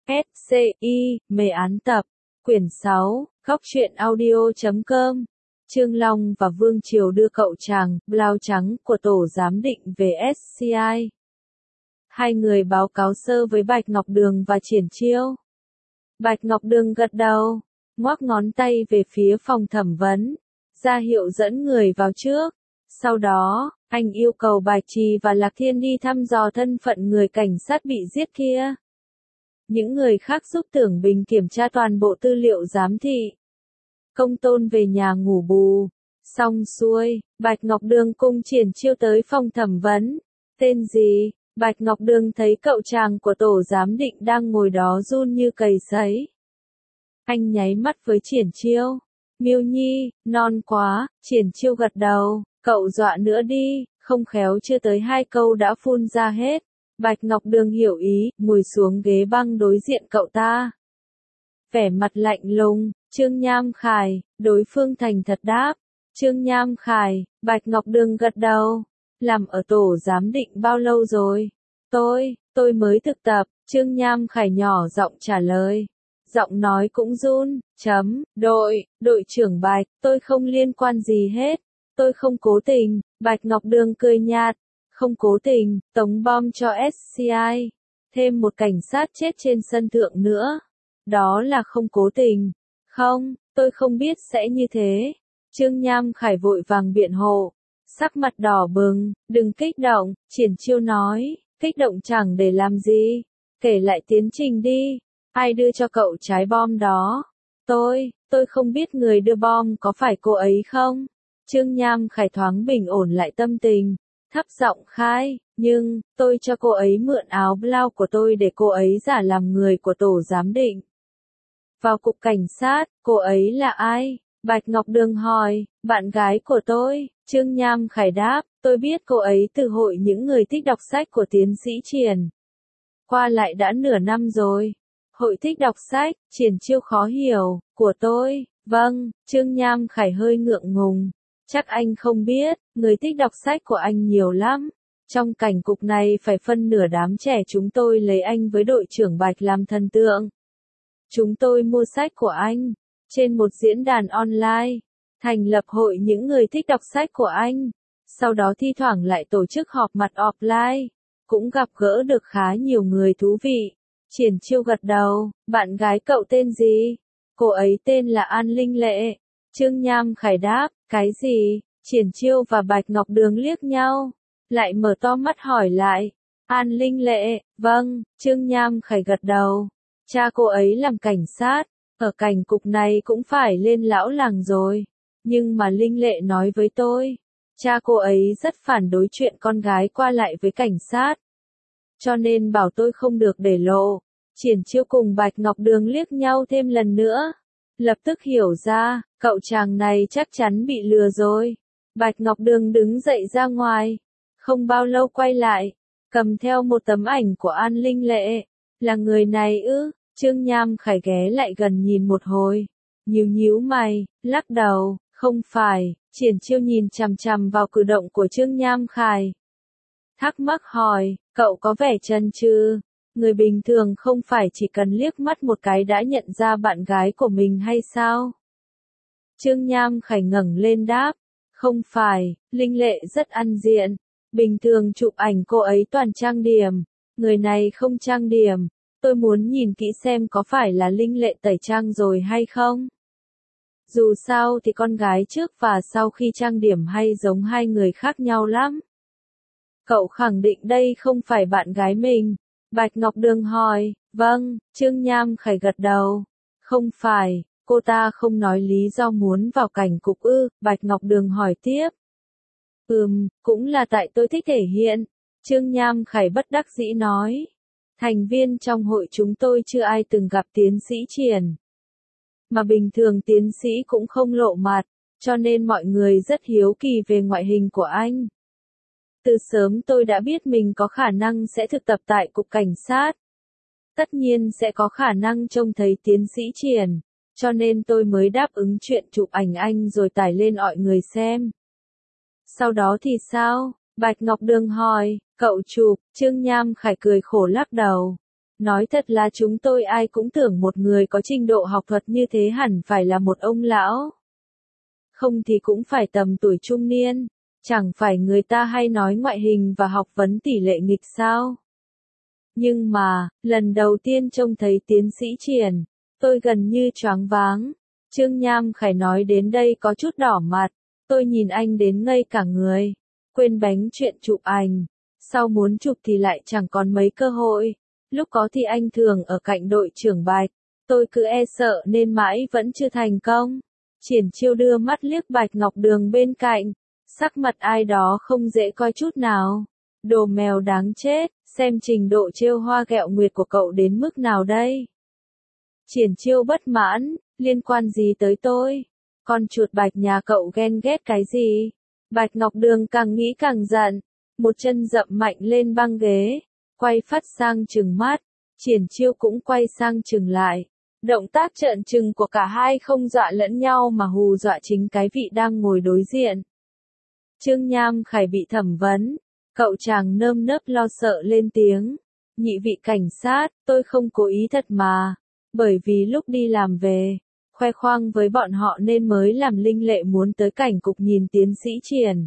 SCI, mê án tập, quyển 6, góc truyện audio.com. Trương Long và Vương Triều đưa cậu chàng, blau trắng của tổ giám định về SCI. Hai người báo cáo sơ với Bạch Ngọc Đường và Triển Chiêu. Bạch Ngọc Đường gật đầu, ngoắc ngón tay về phía phòng thẩm vấn, ra hiệu dẫn người vào trước. Sau đó, anh yêu cầu Bạch Trì và Lạc Thiên đi thăm dò thân phận người cảnh sát bị giết kia. Những người khác giúp Tưởng Bình kiểm tra toàn bộ tư liệu giám thị. Công Tôn về nhà ngủ bù. Xong xuôi, Bạch Ngọc Đường cùng Triển Chiêu tới phòng thẩm vấn. Tên gì? Bạch Ngọc Đường thấy cậu chàng của tổ giám định đang ngồi đó run như cầy sấy. Anh nháy mắt với Triển Chiêu. Miêu Nhi, non quá. Triển Chiêu gật đầu. Cậu dọa nữa đi, không khéo chưa tới 2 câu đã phun ra hết. Bạch Ngọc Đường hiểu ý, ngồi xuống ghế băng đối diện cậu ta. Vẻ mặt lạnh lùng, Trương Nham Khải, đối phương thành thật đáp. Trương Nham Khải, Bạch Ngọc Đường gật đầu. Làm ở tổ giám định bao lâu rồi? Tôi mới thực tập, Trương Nham Khải nhỏ giọng trả lời. Giọng nói cũng run, đội trưởng Bạch, tôi không liên quan gì hết. Tôi không cố tình, Bạch Ngọc Đường cười nhạt. Không cố tình, tống bom cho SCI. Thêm một cảnh sát chết trên sân thượng nữa. Đó là không cố tình. Không, tôi không biết sẽ như thế. Trương Nham Khải vội vàng biện hộ. Sắc mặt đỏ bừng, đừng kích động, Triển Chiêu nói. Kích động chẳng để làm gì. Kể lại tiến trình đi. Ai đưa cho cậu trái bom đó? Tôi không biết người đưa bom có phải cô ấy không? Trương Nham Khải thoáng bình ổn lại tâm tình. Thấp giọng khai, nhưng, tôi cho cô ấy mượn áo blau của tôi để cô ấy giả làm người của tổ giám định. Vào cục cảnh sát, cô ấy là ai? Bạch Ngọc Đường hỏi, bạn gái của tôi. Trương Nham Khải đáp, tôi biết cô ấy từ hội những người thích đọc sách của tiến sĩ Triển. Qua lại đã nửa năm rồi. Hội thích đọc sách, Triển Chiêu khó hiểu, của tôi, vâng, Trương Nham Khải hơi ngượng ngùng. Chắc anh không biết, người thích đọc sách của anh nhiều lắm. Trong cảnh cục này phải phân nửa đám trẻ chúng tôi lấy anh với đội trưởng Bạch làm thần tượng. Chúng tôi mua sách của anh, trên một diễn đàn online, thành lập hội những người thích đọc sách của anh. Sau đó thi thoảng lại tổ chức họp mặt offline, cũng gặp gỡ được khá nhiều người thú vị. Triển Chiêu gật đầu, bạn gái cậu tên gì? Cô ấy tên là An Linh Lệ. Trương Nham Khải đáp, cái gì? Triển Chiêu và Bạch Ngọc Đường liếc nhau, lại mở to mắt hỏi lại. An Linh Lệ, vâng, Trương Nham Khải gật đầu. Cha cô ấy làm cảnh sát, ở cảnh cục này cũng phải lên lão làng rồi. Nhưng mà Linh Lệ nói với tôi, cha cô ấy rất phản đối chuyện con gái qua lại với cảnh sát. Cho nên bảo tôi không được để lộ. Triển Chiêu cùng Bạch Ngọc Đường liếc nhau thêm lần nữa. Lập tức hiểu ra, cậu chàng này chắc chắn bị lừa rồi. Bạch Ngọc Đường đứng dậy ra ngoài. Không bao lâu quay lại, cầm theo một tấm ảnh của An Linh Lệ. Là người này ư? Trương Nham Khải ghé lại gần nhìn một hồi. Nhíu mày, lắc đầu, không phải. Triển Chiêu nhìn chằm chằm vào cử động của Trương Nham Khải. Thắc mắc hỏi, cậu có vẻ chần chừ. Người bình thường không phải chỉ cần liếc mắt một cái đã nhận ra bạn gái của mình hay sao? Trương Nham Khải ngẩng lên đáp, không phải, Linh Lệ rất ăn diện. Bình thường chụp ảnh cô ấy toàn trang điểm, người này không trang điểm. Tôi muốn nhìn kỹ xem có phải là Linh Lệ tẩy trang rồi hay không. Dù sao thì con gái trước và sau khi trang điểm hay giống hai người khác nhau lắm. Cậu khẳng định đây không phải bạn gái mình. Bạch Ngọc Đường hỏi, vâng, Trương Nham Khải gật đầu. Không phải, cô ta không nói lý do muốn vào cảnh cục ư? Bạch Ngọc Đường hỏi tiếp. Cũng là tại tôi thích thể hiện. Trương Nham Khải bất đắc dĩ nói. Thành viên trong hội chúng tôi chưa ai từng gặp tiến sĩ Triển. Mà bình thường tiến sĩ cũng không lộ mặt, cho nên mọi người rất hiếu kỳ về ngoại hình của anh. Từ sớm tôi đã biết mình có khả năng sẽ thực tập tại cục cảnh sát. Tất nhiên sẽ có khả năng trông thấy tiến sĩ Triển, cho nên tôi mới đáp ứng chuyện chụp ảnh anh rồi tải lên mọi người xem. Sau đó thì sao? Bạch Ngọc Đường hỏi, cậu chụp, Trương Nham Khải cười khổ lắc đầu. Nói thật là chúng tôi ai cũng tưởng một người có trình độ học thuật như thế hẳn phải là một ông lão. Không thì cũng phải tầm tuổi trung niên, chẳng phải người ta hay nói ngoại hình và học vấn tỷ lệ nghịch sao? Nhưng mà, lần đầu tiên trông thấy tiến sĩ Triển, tôi gần như choáng váng. Trương Nham Khải nói đến đây có chút đỏ mặt, tôi nhìn anh đến ngây cả người, quên bánh chuyện chụp ảnh, sau muốn chụp thì lại chẳng còn mấy cơ hội, lúc có thì anh thường ở cạnh đội trưởng Bạch, tôi cứ e sợ nên mãi vẫn chưa thành công. Triển Chiêu đưa mắt liếc Bạch Ngọc Đường bên cạnh, sắc mặt ai đó không dễ coi chút nào. Đồ mèo đáng chết, xem trình độ trêu hoa ghẹo nguyệt của cậu đến mức nào đây? Triển Chiêu bất mãn, liên quan gì tới tôi? Con chuột Bạch nhà cậu ghen ghét cái gì? Bạch Ngọc Đường càng nghĩ càng giận, một chân dậm mạnh lên băng ghế, quay phát sang trừng mắt, Triển Chiêu cũng quay sang trừng lại. Động tác trợn trừng của cả hai không dọa lẫn nhau mà hù dọa chính cái vị đang ngồi đối diện. Trương Nham Khải bị thẩm vấn, cậu chàng nơm nớp lo sợ lên tiếng. Nhị vị cảnh sát, tôi không cố ý thật mà, bởi vì lúc đi làm về, khoe khoang với bọn họ nên mới làm Linh Lệ muốn tới cảnh cục nhìn tiến sĩ Triển.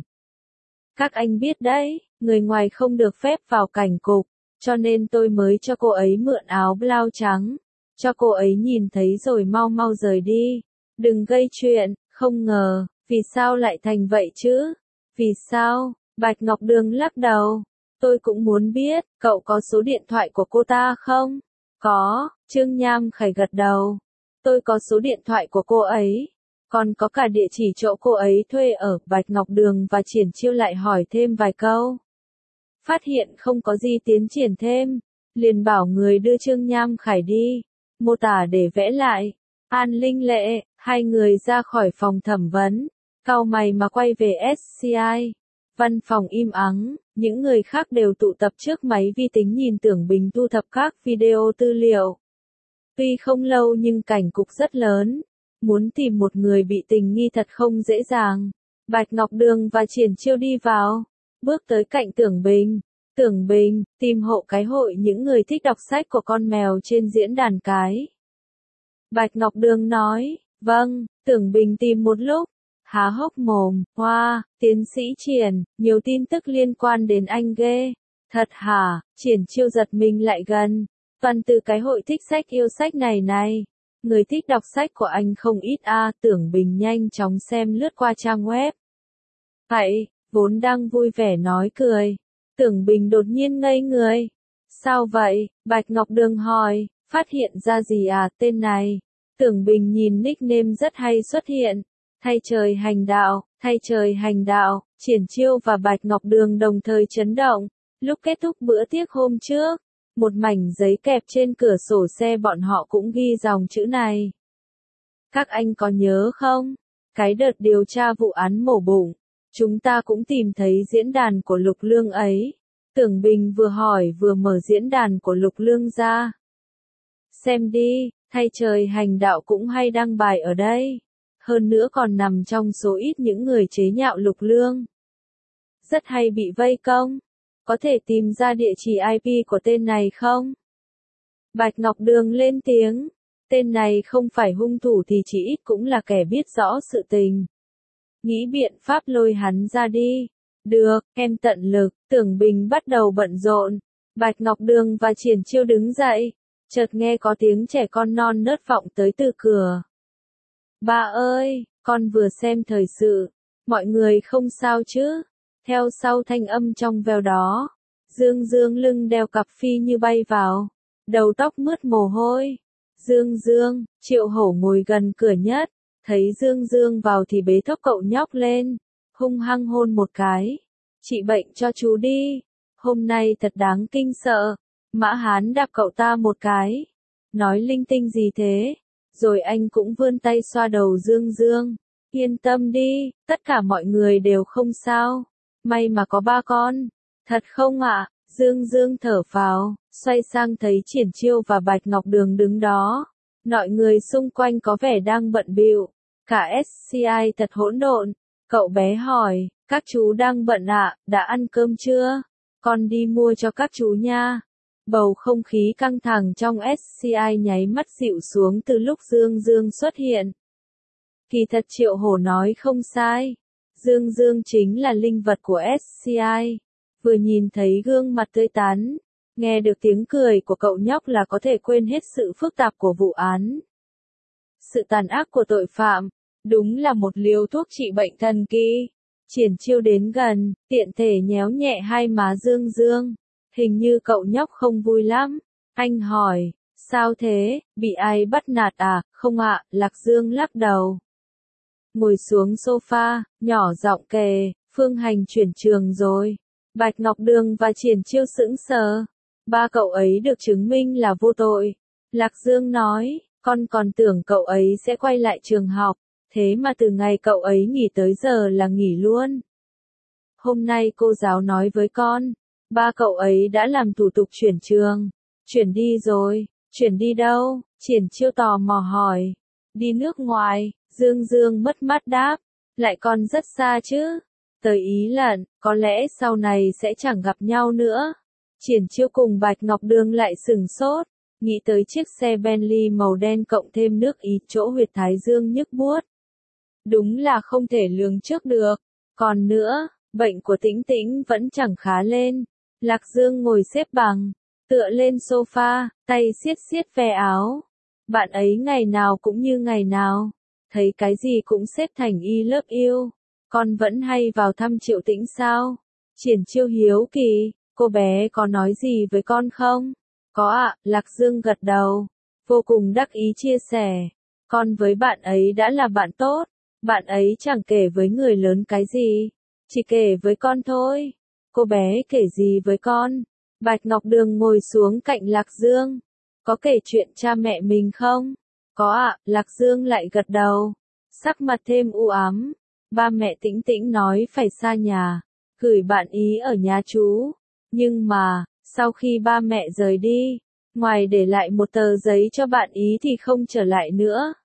Các anh biết đấy, người ngoài không được phép vào cảnh cục, cho nên tôi mới cho cô ấy mượn áo blau trắng. Cho cô ấy nhìn thấy rồi mau mau rời đi. Đừng gây chuyện, không ngờ, vì sao lại thành vậy chứ? Vì sao? Bạch Ngọc Đường lắc đầu. Tôi cũng muốn biết, cậu có số điện thoại của cô ta không? Có, Trương Nham Khải gật đầu. Tôi có số điện thoại của cô ấy. Còn có cả địa chỉ chỗ cô ấy thuê ở. Bạch Ngọc Đường và Triển Chiêu lại hỏi thêm vài câu. Phát hiện không có gì tiến triển thêm, liền bảo người đưa Trương Nham Khải đi. Mô tả để vẽ lại. An Linh Lệ, hai người ra khỏi phòng thẩm vấn, cau mày mà quay về SCI. Văn phòng im ắng, những người khác đều tụ tập trước máy vi tính nhìn Tưởng Bình thu thập các video tư liệu. Tuy không lâu nhưng cảnh cục rất lớn, muốn tìm một người bị tình nghi thật không dễ dàng. Bạch Ngọc Đường và Triển Chiêu đi vào, bước tới cạnh Tưởng Bình. Tưởng Bình, tìm hộ cái hội những người thích đọc sách của con mèo trên diễn đàn cái. Bạch Ngọc Đường nói, vâng, Tưởng Bình tìm một lúc, há hốc mồm, wow, tiến sĩ Triển, nhiều tin tức liên quan đến anh ghê. Thật hả? Triển Chiêu giật mình lại gần, toàn từ cái hội thích sách yêu sách này. Người thích đọc sách của anh không ít Tưởng Bình nhanh chóng xem lướt qua trang web. Vậy, vốn đang vui vẻ nói cười. Tưởng Bình đột nhiên ngây người. Sao vậy? Bạch Ngọc Đường hỏi, phát hiện ra gì tên này? Tưởng Bình nhìn nickname rất hay xuất hiện. Thay trời hành đạo, Triển Chiêu và Bạch Ngọc Đường đồng thời chấn động. Lúc kết thúc bữa tiệc hôm trước, một mảnh giấy kẹp trên cửa sổ xe bọn họ cũng ghi dòng chữ này. Các anh có nhớ không? Cái đợt điều tra vụ án mổ bụng, chúng ta cũng tìm thấy diễn đàn của Lục Lương ấy. Tưởng Bình vừa hỏi vừa mở diễn đàn của Lục Lương ra. Xem đi, thay trời hành đạo cũng hay đăng bài ở đây. Hơn nữa còn nằm trong số ít những người chế nhạo Lục Lương. Rất hay bị vây công. Có thể tìm ra địa chỉ IP của tên này không? Bạch Ngọc Đường lên tiếng. Tên này không phải hung thủ thì chỉ ít cũng là kẻ biết rõ sự tình. Nghĩ biện pháp lôi hắn ra đi. Được, em tận lực. Tưởng Bình bắt đầu bận rộn. Bạch Ngọc Đường và Triển Chiêu đứng dậy. Chợt nghe có tiếng trẻ con non nớt vọng tới từ cửa. Ba ơi, con vừa xem thời sự. Mọi người không sao chứ? Theo sau thanh âm trong veo đó. Dương Dương lưng đeo cặp phi như bay vào. Đầu tóc mướt mồ hôi. Dương Dương, Triệu Hổ ngồi gần cửa nhất. Thấy Dương Dương vào thì bế thốc cậu nhóc lên. Hung hăng hôn một cái. Trị bệnh cho chú đi. Hôm nay thật đáng kinh sợ. Mã Hán đạp cậu ta một cái. Nói linh tinh gì thế? Rồi anh cũng vươn tay xoa đầu Dương Dương. Yên tâm đi, tất cả mọi người đều không sao. May mà có ba con. Thật không ạ? Dương Dương thở phào, xoay sang thấy Triển Chiêu và Bạch Ngọc Đường đứng đó. Mọi người xung quanh có vẻ đang bận bịu. Cả SCI thật hỗn độn. Cậu bé hỏi, các chú đang bận đã ăn cơm chưa? Con đi mua cho các chú nha. Bầu không khí căng thẳng trong SCI nháy mắt dịu xuống từ lúc Dương Dương xuất hiện. Kỳ thật Triệu Hổ nói không sai. Dương Dương chính là linh vật của SCI. Vừa nhìn thấy gương mặt tươi tắn, nghe được tiếng cười của cậu nhóc là có thể quên hết sự phức tạp của vụ án. Sự tàn ác của tội phạm, đúng là một liều thuốc trị bệnh thần kỳ. Triển Chiêu đến gần, tiện thể nhéo nhẹ hai má Dương Dương. Hình như cậu nhóc không vui lắm. Anh hỏi, sao thế, bị ai bắt nạt à? Không ạ, Lạc Dương lắc đầu. Ngồi xuống sofa, nhỏ giọng kể, Phương Hành chuyển trường rồi. Bạch Ngọc Đường và Triển Chiêu sững sờ. Ba cậu ấy được chứng minh là vô tội. Lạc Dương nói, con còn tưởng cậu ấy sẽ quay lại trường học, thế mà từ ngày cậu ấy nghỉ tới giờ là nghỉ luôn. Hôm nay cô giáo nói với con, ba cậu ấy đã làm thủ tục chuyển trường. Chuyển đi rồi, chuyển đi đâu? Triển Chiêu tò mò hỏi. Đi nước ngoài, Dương Dương mất mát đáp, lại còn rất xa chứ. Tới Ý lận, có lẽ sau này sẽ chẳng gặp nhau nữa. Triển Chiêu cùng Bạch Ngọc Đường lại sừng sốt, nghĩ tới chiếc xe Bentley màu đen cộng thêm nước Ý chỗ huyệt thái dương nhức buốt. Đúng là không thể lường trước được. Còn nữa, bệnh của Tĩnh Tĩnh vẫn chẳng khá lên. Lạc Dương ngồi xếp bằng, tựa lên sofa, tay siết siết ve áo. Bạn ấy ngày nào cũng như ngày nào, thấy cái gì cũng xếp thành I love you. Con vẫn hay vào thăm Triệu Tĩnh sao? Triển Chiêu hiếu kỳ, cô bé có nói gì với con không? Có ạ, Lạc Dương gật đầu, vô cùng đắc ý chia sẻ. Con với bạn ấy đã là bạn tốt, bạn ấy chẳng kể với người lớn cái gì, chỉ kể với con thôi. Cô bé kể gì với con? Bạch Ngọc Đường ngồi xuống cạnh Lạc Dương. Có kể chuyện cha mẹ mình không? Có ạ, Lạc Dương lại gật đầu. Sắc mặt thêm u ám. Ba mẹ Tĩnh Tĩnh nói phải xa nhà, gửi bạn Ý ở nhà chú. Nhưng mà, sau khi ba mẹ rời đi, ngoài để lại một tờ giấy cho bạn Ý thì không trở lại nữa.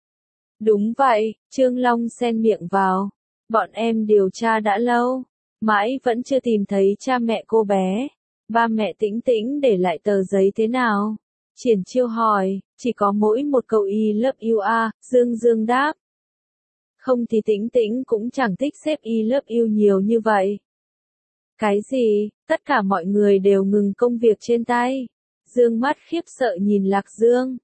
Đúng vậy, Trương Long xen miệng vào. Bọn em điều tra đã lâu, mãi vẫn chưa tìm thấy cha mẹ cô bé. Ba mẹ Tĩnh Tĩnh để lại tờ giấy thế nào? Triển Chiêu hỏi, chỉ có mỗi một câu I love you à, Dương Dương đáp. Không thì Tĩnh Tĩnh cũng chẳng thích xếp I love you nhiều như vậy. Cái gì? Tất cả mọi người đều ngừng công việc trên tay. Dương mắt khiếp sợ nhìn Lạc Dương.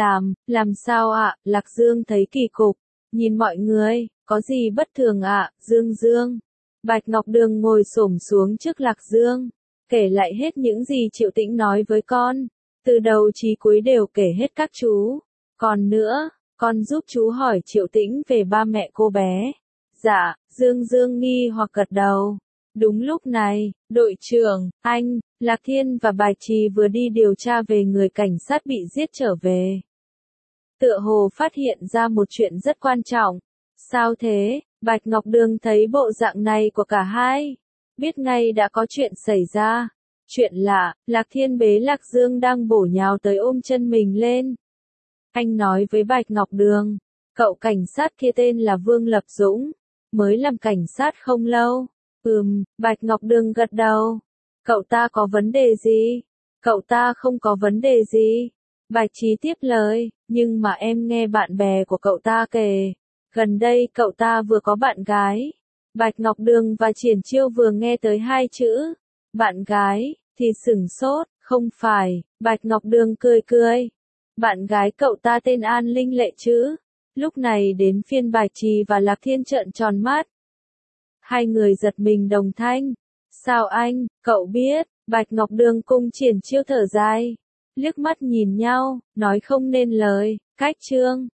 Làm sao ạ? Lạc Dương thấy kỳ cục. Nhìn mọi người, có gì bất thường ạ? Dương Dương. Bạch Ngọc Đường ngồi xổm xuống trước Lạc Dương, kể lại hết những gì Triệu Tĩnh nói với con. Từ đầu chí cuối đều kể hết các chú. Còn nữa, con giúp chú hỏi Triệu Tĩnh về ba mẹ cô bé. Dạ, Dương Dương nghi hoặc gật đầu. Đúng lúc này, đội trưởng, anh, Lạc Thiên và Bạch Trì vừa đi điều tra về người cảnh sát bị giết trở về. Tựa hồ phát hiện ra một chuyện rất quan trọng. Sao thế? Bạch Ngọc Đường thấy bộ dạng này của cả hai, biết ngay đã có chuyện xảy ra. Chuyện lạ, Lạc Thiên bế Lạc Dương đang bổ nhào tới ôm chân mình lên. Anh nói với Bạch Ngọc Đường, cậu cảnh sát kia tên là Vương Lập Dũng, mới làm cảnh sát không lâu. Bạch Ngọc Đường gật đầu. Cậu ta có vấn đề gì? Cậu ta không có vấn đề gì. Bạch Trí tiếp lời, nhưng mà em nghe bạn bè của cậu ta kể, gần đây cậu ta vừa có bạn gái. Bạch Ngọc Đường và Triển Chiêu vừa nghe tới hai chữ, bạn gái, thì sửng sốt, không phải, Bạch Ngọc Đường cười cười. Bạn gái cậu ta tên An Linh Lệ chứ? Lúc này đến phiên Bạch Trì và Lạc Thiên trợn tròn mắt. Hai người giật mình đồng thanh. Sao anh, cậu biết? Bạch Ngọc Đường cùng Triển Chiêu thở dài, liếc mắt nhìn nhau, nói không nên lời. Cách Trương